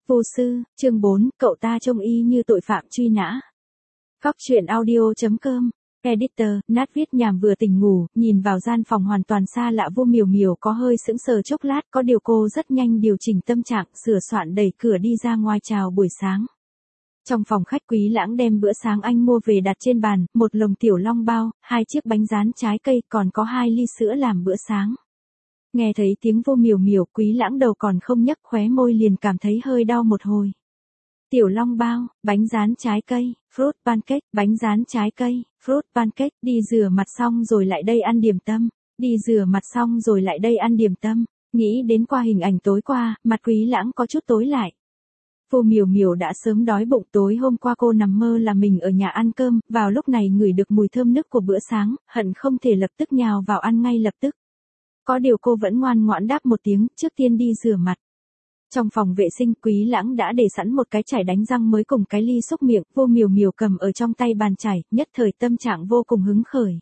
Vô sư, chương 4, cậu ta trông y như tội phạm truy nã. Góc truyện audio.com. Editor, Nát viết nhảm vừa tỉnh ngủ, nhìn vào gian phòng hoàn toàn xa lạ Vô Miểu Miểu có hơi sững sờ chốc lát, có điều cô rất nhanh điều chỉnh tâm trạng, sửa soạn đẩy cửa đi ra ngoài chào buổi sáng. Trong phòng khách Quý Lãng đem bữa sáng anh mua về đặt trên bàn, một lồng tiểu long bao, 2 chiếc bánh rán trái cây, còn có 2 ly sữa làm bữa sáng. Nghe thấy tiếng Vô Miểu Miểu, Quý Lãng đầu còn không nhấc, khóe môi liền cảm thấy hơi đau một hồi. Tiểu long bao, bánh rán trái cây, fruit pancake, bánh rán trái cây, fruit pancake, đi rửa mặt xong rồi lại đây ăn điểm tâm, đi rửa mặt xong rồi lại đây ăn điểm tâm. Nghĩ đến qua hình ảnh tối qua, mặt Quý Lãng có chút tối lại. Vô Miểu Miểu đã sớm đói bụng, tối hôm qua cô nằm mơ là mình ở nhà ăn cơm, vào lúc này ngửi được mùi thơm nức của bữa sáng, hận không thể lập tức nhào vào ăn ngay lập tức. Có điều cô vẫn ngoan ngoãn đáp một tiếng, trước tiên đi rửa mặt. Trong phòng vệ sinh, Quý Lãng đã để sẵn một cái chải đánh răng mới cùng cái ly xúc miệng, Vô Miểu Miểu cầm ở trong tay bàn chải, nhất thời tâm trạng vô cùng hứng khởi.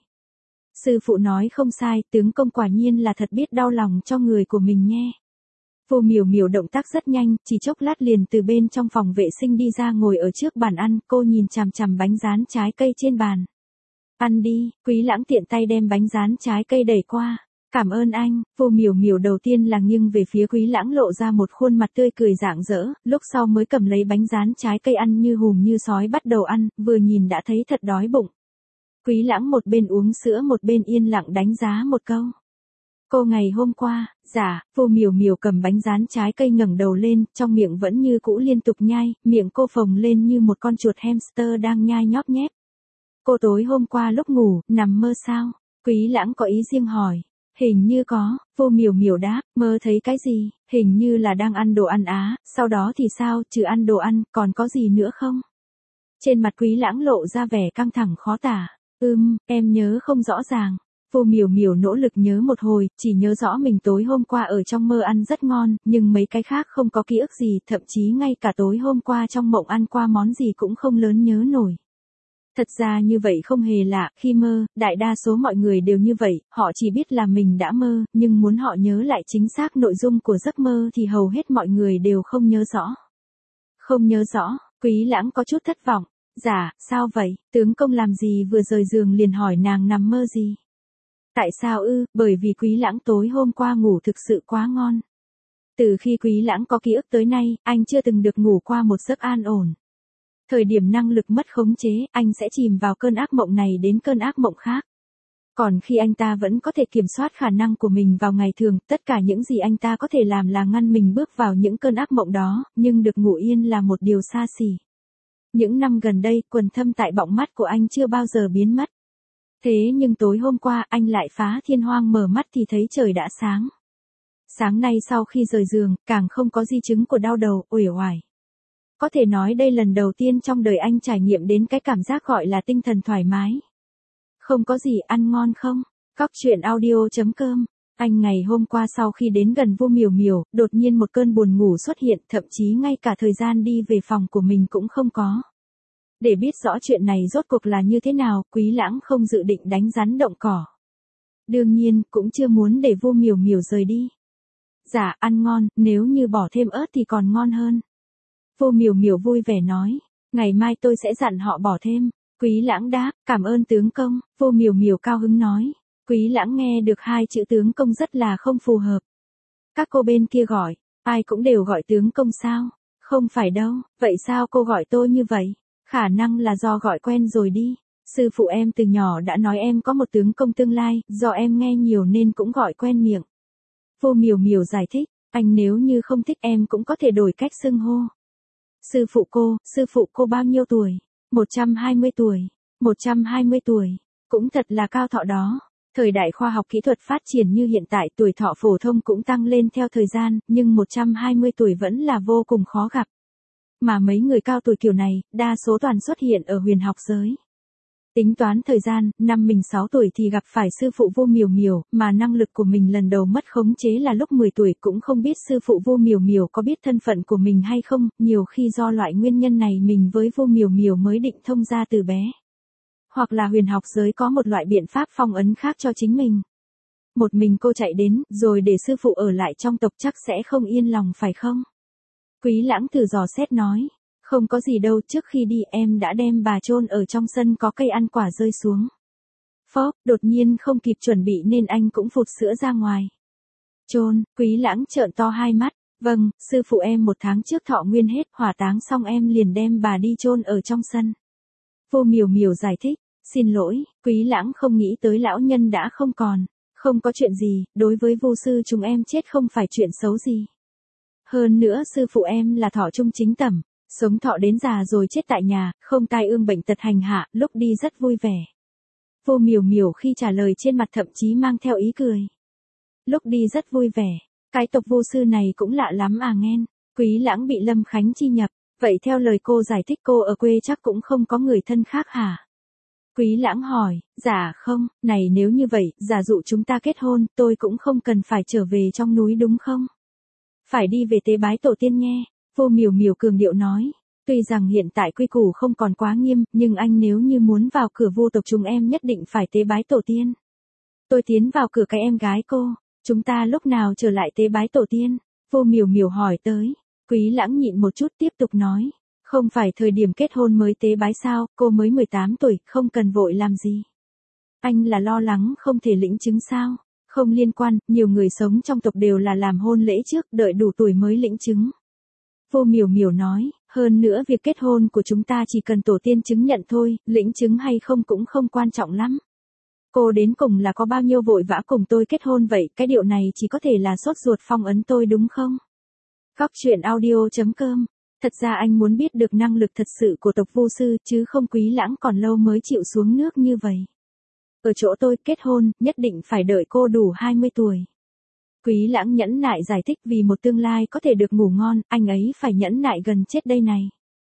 Sư phụ nói không sai, tướng công quả nhiên là thật biết đau lòng cho người của mình nhé. Vô Miểu Miểu động tác rất nhanh, chỉ chốc lát liền từ bên trong phòng vệ sinh đi ra ngồi ở trước bàn ăn, cô nhìn chằm chằm bánh rán trái cây trên bàn. Ăn đi, Quý Lãng tiện tay đem bánh rán trái cây đẩy qua. Cảm ơn anh. Vô Miểu Miểu đầu tiên là nghiêng về phía Quý Lãng lộ ra một khuôn mặt tươi cười rạng rỡ, lúc sau mới cầm lấy bánh rán trái cây ăn như hùm như sói bắt đầu ăn, vừa nhìn đã thấy thật đói bụng. Quý Lãng một bên uống sữa một bên yên lặng đánh giá một câu. Cô ngày hôm qua, dạ, Vô Miểu Miểu cầm bánh rán trái cây ngẩng đầu lên, trong miệng vẫn như cũ liên tục nhai, miệng cô phồng lên như một con chuột hamster đang nhai nhóp nhép. Cô tối hôm qua lúc ngủ, nằm mơ sao? Quý Lãng có ý riêng hỏi. Hình như có, Vô Miểu Miểu đáp, mơ thấy cái gì, hình như là đang ăn đồ ăn á, sau đó thì sao, trừ ăn đồ ăn, còn có gì nữa không? Trên mặt Quý Lãng lộ ra vẻ căng thẳng khó tả, em nhớ không rõ ràng. Vô Miểu Miểu nỗ lực nhớ một hồi, chỉ nhớ rõ mình tối hôm qua ở trong mơ ăn rất ngon, nhưng mấy cái khác không có ký ức gì, thậm chí ngay cả tối hôm qua trong mộng ăn qua món gì cũng không lớn nhớ nổi. Thật ra như vậy không hề lạ, khi mơ, đại đa số mọi người đều như vậy, họ chỉ biết là mình đã mơ, nhưng muốn họ nhớ lại chính xác nội dung của giấc mơ thì hầu hết mọi người đều không nhớ rõ. Không nhớ rõ, Quý Lãng có chút thất vọng. Dạ, sao vậy, tướng công làm gì vừa rời giường liền hỏi nàng nằm mơ gì? Tại sao ư, bởi vì Quý Lãng tối hôm qua ngủ thực sự quá ngon. Từ khi Quý Lãng có ký ức tới nay, anh chưa từng được ngủ qua một giấc an ổn. Thời điểm năng lực mất khống chế, anh sẽ chìm vào cơn ác mộng này đến cơn ác mộng khác. Còn khi anh ta vẫn có thể kiểm soát khả năng của mình vào ngày thường, tất cả những gì anh ta có thể làm là ngăn mình bước vào những cơn ác mộng đó, nhưng được ngủ yên là một điều xa xỉ. Những năm gần đây, quầng thâm tại bọng mắt của anh chưa bao giờ biến mất. Thế nhưng tối hôm qua, anh lại phá thiên hoang mở mắt thì thấy trời đã sáng. Sáng nay sau khi rời giường, càng không có di chứng của đau đầu, uể oải. Có thể nói đây lần đầu tiên trong đời anh trải nghiệm đến cái cảm giác gọi là tinh thần thoải mái. Không có gì, ăn ngon không? Góc truyện audio.com. Anh ngày hôm qua sau khi đến gần Vô Miểu Miểu, đột nhiên một cơn buồn ngủ xuất hiện, thậm chí ngay cả thời gian đi về phòng của mình cũng không có. Để biết rõ chuyện này rốt cuộc là như thế nào, Quý Lãng không dự định đánh rắn động cỏ. Đương nhiên, cũng chưa muốn để Vô Miểu Miểu rời đi. Dạ, ăn ngon, nếu như bỏ thêm ớt thì còn ngon hơn. Vô Miểu Miểu vui vẻ nói, ngày mai tôi sẽ dặn họ bỏ thêm. Quý Lãng đáp, cảm ơn tướng công. Vô Miểu Miểu cao hứng nói. Quý Lãng nghe được 2 chữ tướng công rất là không phù hợp. Các cô bên kia gọi, ai cũng đều gọi tướng công sao? Không phải đâu, vậy sao cô gọi tôi như vậy? Khả năng là do gọi quen rồi đi. Sư phụ em từ nhỏ đã nói em có một tướng công tương lai, do em nghe nhiều nên cũng gọi quen miệng. Vô Miểu Miểu giải thích, anh nếu như không thích em cũng có thể đổi cách xưng hô. Sư phụ cô bao nhiêu tuổi? 120 tuổi. 120 tuổi. Cũng thật là cao thọ đó. Thời đại khoa học kỹ thuật phát triển như hiện tại, tuổi thọ phổ thông cũng tăng lên theo thời gian, nhưng 120 tuổi vẫn là vô cùng khó gặp. Mà mấy người cao tuổi kiểu này, đa số toàn xuất hiện ở huyền học giới. Tính toán thời gian, năm mình 6 tuổi thì gặp phải sư phụ Vô Miểu Miểu, mà năng lực của mình lần đầu mất khống chế là lúc 10 tuổi, cũng không biết sư phụ Vô Miểu Miểu có biết thân phận của mình hay không, nhiều khi do loại nguyên nhân này mình với Vô Miểu Miểu mới định thông ra từ bé. Hoặc là huyền học giới có một loại biện pháp phong ấn khác cho chính mình. Một mình cô chạy đến, rồi để sư phụ ở lại trong tộc chắc sẽ không yên lòng phải không? Quý Lãng thử dò xét nói. Không có gì đâu, trước khi đi em đã đem bà chôn ở trong sân có cây ăn quả rơi xuống. Phốc, đột nhiên không kịp chuẩn bị nên anh cũng phụt sữa ra ngoài. Chôn, Quý Lãng trợn to hai mắt. Vâng, sư phụ em 1 tháng trước thọ nguyên hết, hỏa táng xong em liền đem bà đi chôn ở trong sân. Vô Miểu Miểu giải thích. Xin lỗi, Quý Lãng không nghĩ tới lão nhân đã không còn. Không có chuyện gì, đối với vô sư chúng em chết không phải chuyện xấu gì. Hơn nữa sư phụ em là thọ trung chính tẩm, sống thọ đến già rồi chết tại nhà, không tai ương bệnh tật hành hạ, lúc đi rất vui vẻ. Vô Miểu Miểu khi trả lời trên mặt thậm chí mang theo ý cười. Lúc đi rất vui vẻ, cái tộc vô sư này cũng lạ lắm à nghen. Quý Lãng bị Lâm Khánh Chi nhập, vậy theo lời cô giải thích cô ở quê chắc cũng không có người thân khác hả? Quý Lãng hỏi, dạ không, này nếu như vậy, giả dụ chúng ta kết hôn, tôi cũng không cần phải trở về trong núi đúng không? Phải đi về tế bái tổ tiên nghe, Vô Miểu Miểu cường điệu nói. Tuy rằng hiện tại quy củ không còn quá nghiêm, nhưng anh nếu như muốn vào cửa vô tộc chúng em nhất định phải tế bái tổ tiên. Tôi tiến vào cửa cái em gái cô, chúng ta lúc nào trở lại tế bái tổ tiên? Vô Miểu Miểu hỏi tới. Quý Lãng nhịn một chút tiếp tục nói. Không phải thời điểm kết hôn mới tế bái sao, cô mới 18 tuổi, không cần vội làm gì. Anh là lo lắng không thể lĩnh chứng sao? Không liên quan, nhiều người sống trong tộc đều là làm hôn lễ trước, đợi đủ tuổi mới lĩnh chứng. Vô Miểu Miểu nói, hơn nữa việc kết hôn của chúng ta chỉ cần tổ tiên chứng nhận thôi, lĩnh chứng hay không cũng không quan trọng lắm. Cô đến cùng là có bao nhiêu vội vã cùng tôi kết hôn vậy, cái điều này chỉ có thể là sốt ruột phong ấn tôi đúng không? Góc truyện audio.com. Thật ra anh muốn biết được năng lực thật sự của tộc vô sư chứ không Quý Lãng còn lâu mới chịu xuống nước như vậy. Ở chỗ tôi kết hôn, nhất định phải đợi cô đủ 20 tuổi. Quý Lãng nhẫn nại giải thích vì một tương lai có thể được ngủ ngon, anh ấy phải nhẫn nại gần chết đây này.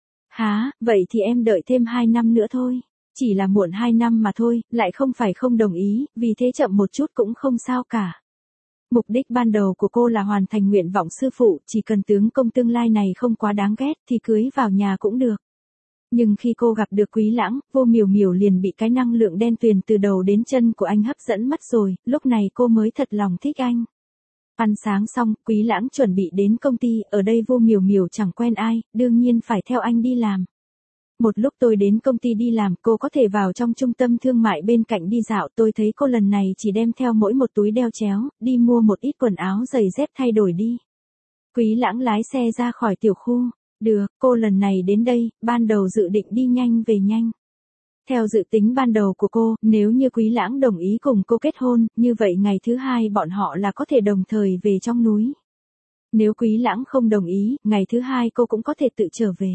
Hả, vậy thì em đợi thêm 2 năm nữa thôi. Chỉ là muộn 2 năm mà thôi, lại không phải không đồng ý, vì thế chậm một chút cũng không sao cả. Mục đích ban đầu của cô là hoàn thành nguyện vọng sư phụ, chỉ cần tướng công tương lai này không quá đáng ghét thì cưới vào nhà cũng được. Nhưng khi cô gặp được Quý Lãng, Vô Miểu Miểu liền bị cái năng lượng đen tuyền từ đầu đến chân của anh hấp dẫn mất rồi, lúc này cô mới thật lòng thích anh. Ăn sáng xong, Quý Lãng chuẩn bị đến công ty, ở đây Vô Miểu Miểu chẳng quen ai, đương nhiên phải theo anh đi làm. Một lúc tôi đến công ty đi làm, cô có thể vào trong trung tâm thương mại bên cạnh đi dạo, tôi thấy cô lần này chỉ đem theo mỗi một túi đeo chéo, đi mua một ít quần áo giày dép thay đổi đi. Quý Lãng lái xe ra khỏi tiểu khu. Được, cô lần này đến đây, ban đầu dự định đi nhanh về nhanh. Theo dự tính ban đầu của cô, nếu như Quý Lãng đồng ý cùng cô kết hôn, như vậy ngày thứ 2 bọn họ là có thể đồng thời về trong núi. Nếu Quý Lãng không đồng ý, ngày thứ 2 cô cũng có thể tự trở về.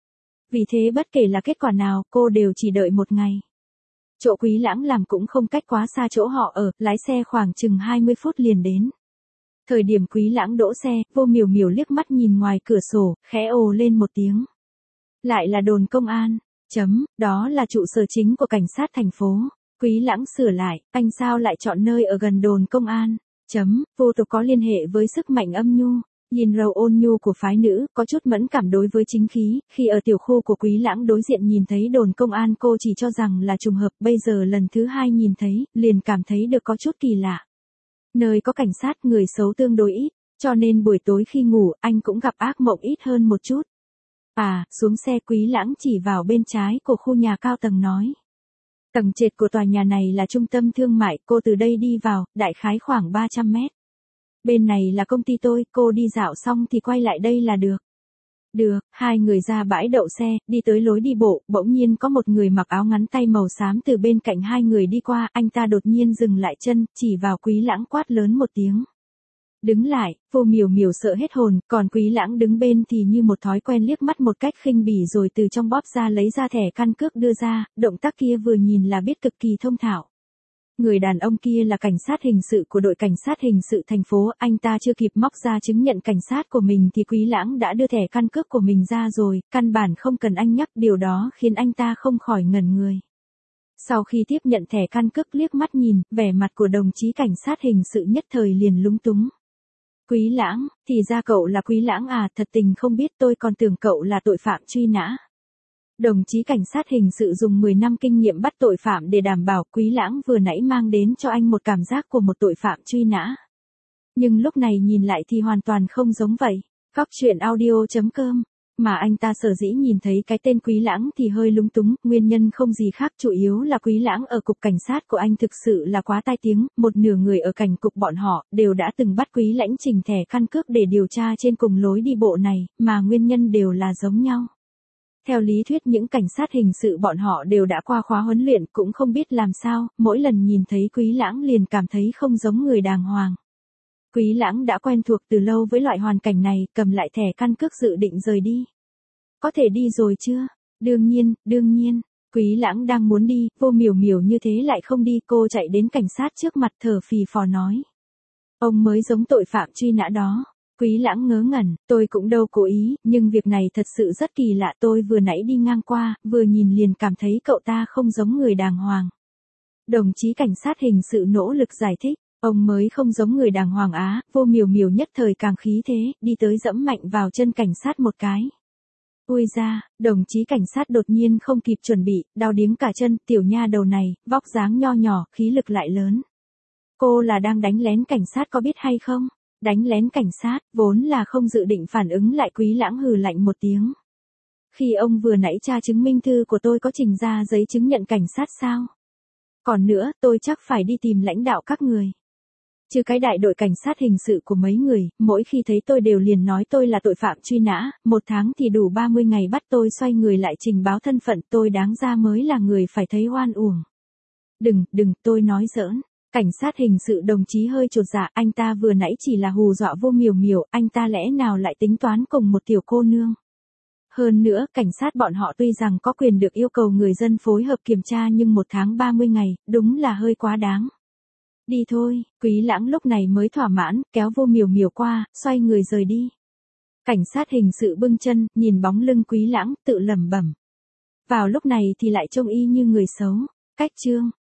Vì thế bất kể là kết quả nào, cô đều chỉ đợi 1 ngày. Chỗ Quý Lãng làm cũng không cách quá xa chỗ họ ở, lái xe khoảng chừng 20 phút liền đến. Thời điểm Quý Lãng đỗ xe, Vô Miểu Miểu liếc mắt nhìn ngoài cửa sổ, khẽ ồ lên một tiếng. Lại là đồn công an. Đó là trụ sở chính của cảnh sát thành phố. Quý Lãng sửa lại, anh sao lại chọn nơi ở gần đồn công an? Vô tộc có liên hệ với sức mạnh âm nhu. Nhìn rầu ôn nhu của phái nữ, có chút mẫn cảm đối với chính khí, khi ở tiểu khu của Quý Lãng đối diện nhìn thấy đồn công an cô chỉ cho rằng là trùng hợp, bây giờ lần thứ 2 nhìn thấy, liền cảm thấy được có chút kỳ lạ. Nơi có cảnh sát người xấu tương đối ít, cho nên buổi tối khi ngủ, anh cũng gặp ác mộng ít hơn một chút. Xuống xe Quý Lãng chỉ vào bên trái của khu nhà cao tầng nói. Tầng trệt của tòa nhà này là trung tâm thương mại, cô từ đây đi vào, đại khái khoảng 300 mét. Bên này là công ty tôi, cô đi dạo xong thì quay lại đây là được. Được, hai người ra bãi đậu xe, đi tới lối đi bộ, bỗng nhiên có một người mặc áo ngắn tay màu xám từ bên cạnh hai người đi qua, anh ta đột nhiên dừng lại chân, chỉ vào Quý Lãng quát lớn một tiếng. Đứng lại, Vô Miểu Miểu sợ hết hồn, còn Quý Lãng đứng bên thì như một thói quen liếc mắt một cách khinh bỉ rồi từ trong bóp ra lấy ra thẻ căn cước đưa ra, động tác kia vừa nhìn là biết cực kỳ thông thạo. Người đàn ông kia là cảnh sát hình sự của đội cảnh sát hình sự thành phố, anh ta chưa kịp móc ra chứng nhận cảnh sát của mình thì Quý Lãng đã đưa thẻ căn cước của mình ra rồi, căn bản không cần anh nhắc, điều đó khiến anh ta không khỏi ngẩn người. Sau khi tiếp nhận thẻ căn cước liếc mắt nhìn, vẻ mặt của đồng chí cảnh sát hình sự nhất thời liền lúng túng. Quý Lãng, thì ra cậu là Quý Lãng à, thật tình không biết, tôi còn tưởng cậu là tội phạm truy nã. Đồng chí cảnh sát hình sự dùng 10 năm kinh nghiệm bắt tội phạm để đảm bảo Quý Lãng vừa nãy mang đến cho anh một cảm giác của một tội phạm truy nã. Nhưng lúc này nhìn lại thì hoàn toàn không giống vậy. Cóc truyện audio.com. Mà anh ta sở dĩ nhìn thấy cái tên Quý Lãng thì hơi lúng túng, nguyên nhân không gì khác, chủ yếu là Quý Lãng ở cục cảnh sát của anh thực sự là quá tai tiếng, một nửa người ở cảnh cục bọn họ đều đã từng bắt Quý Lãnh chỉnh thẻ căn cước để điều tra trên cùng lối đi bộ này, mà nguyên nhân đều là giống nhau. Theo lý thuyết những cảnh sát hình sự bọn họ đều đã qua khóa huấn luyện, cũng không biết làm sao, mỗi lần nhìn thấy Quý Lãng liền cảm thấy không giống người đàng hoàng. Quý Lãng đã quen thuộc từ lâu với loại hoàn cảnh này, cầm lại thẻ căn cước dự định rời đi. Có thể đi rồi chưa? Đương nhiên, Quý Lãng đang muốn đi, Vô Miểu Miểu như thế lại không đi, cô chạy đến cảnh sát trước mặt thở phì phò nói. Ông mới giống tội phạm truy nã đó. Quý Lãng ngớ ngẩn, tôi cũng đâu cố ý, nhưng việc này thật sự rất kỳ lạ, tôi vừa nãy đi ngang qua, vừa nhìn liền cảm thấy cậu ta không giống người đàng hoàng. Đồng chí cảnh sát hình sự nỗ lực giải thích. Ông mới không giống người đàng hoàng á, Vô Miểu Miểu nhất thời càng khí thế, đi tới dẫm mạnh vào chân cảnh sát một cái. Ui da, đồng chí cảnh sát đột nhiên không kịp chuẩn bị, đau điếng cả chân, tiểu nha đầu này, vóc dáng nho nhỏ, khí lực lại lớn. Cô là đang đánh lén cảnh sát có biết hay không? Đánh lén cảnh sát, vốn là không dự định phản ứng lại. Quý Lãng hừ lạnh một tiếng. Khi ông vừa nãy tra chứng minh thư của tôi có trình ra giấy chứng nhận cảnh sát sao? Còn nữa, tôi chắc phải đi tìm lãnh đạo các người. Chứ cái đại đội cảnh sát hình sự của mấy người, mỗi khi thấy tôi đều liền nói tôi là tội phạm truy nã, 1 tháng thì đủ 30 ngày bắt tôi xoay người lại trình báo thân phận, tôi đáng ra mới là người phải thấy oan uổng. Đừng, tôi nói giỡn. Cảnh sát hình sự đồng chí hơi chột dạ, anh ta vừa nãy chỉ là hù dọa Vô Miểu Miểu, anh ta lẽ nào lại tính toán cùng một tiểu cô nương. Hơn nữa, cảnh sát bọn họ tuy rằng có quyền được yêu cầu người dân phối hợp kiểm tra nhưng 1 tháng 30 ngày, đúng là hơi quá đáng. Đi thôi, Quý Lãng lúc này mới thỏa mãn, kéo Vô Miểu Miểu qua, xoay người rời đi. Cảnh sát hình sự bưng chân, nhìn bóng lưng Quý Lãng, tự lẩm bẩm. Vào lúc này thì lại trông y như người xấu. Cách chương.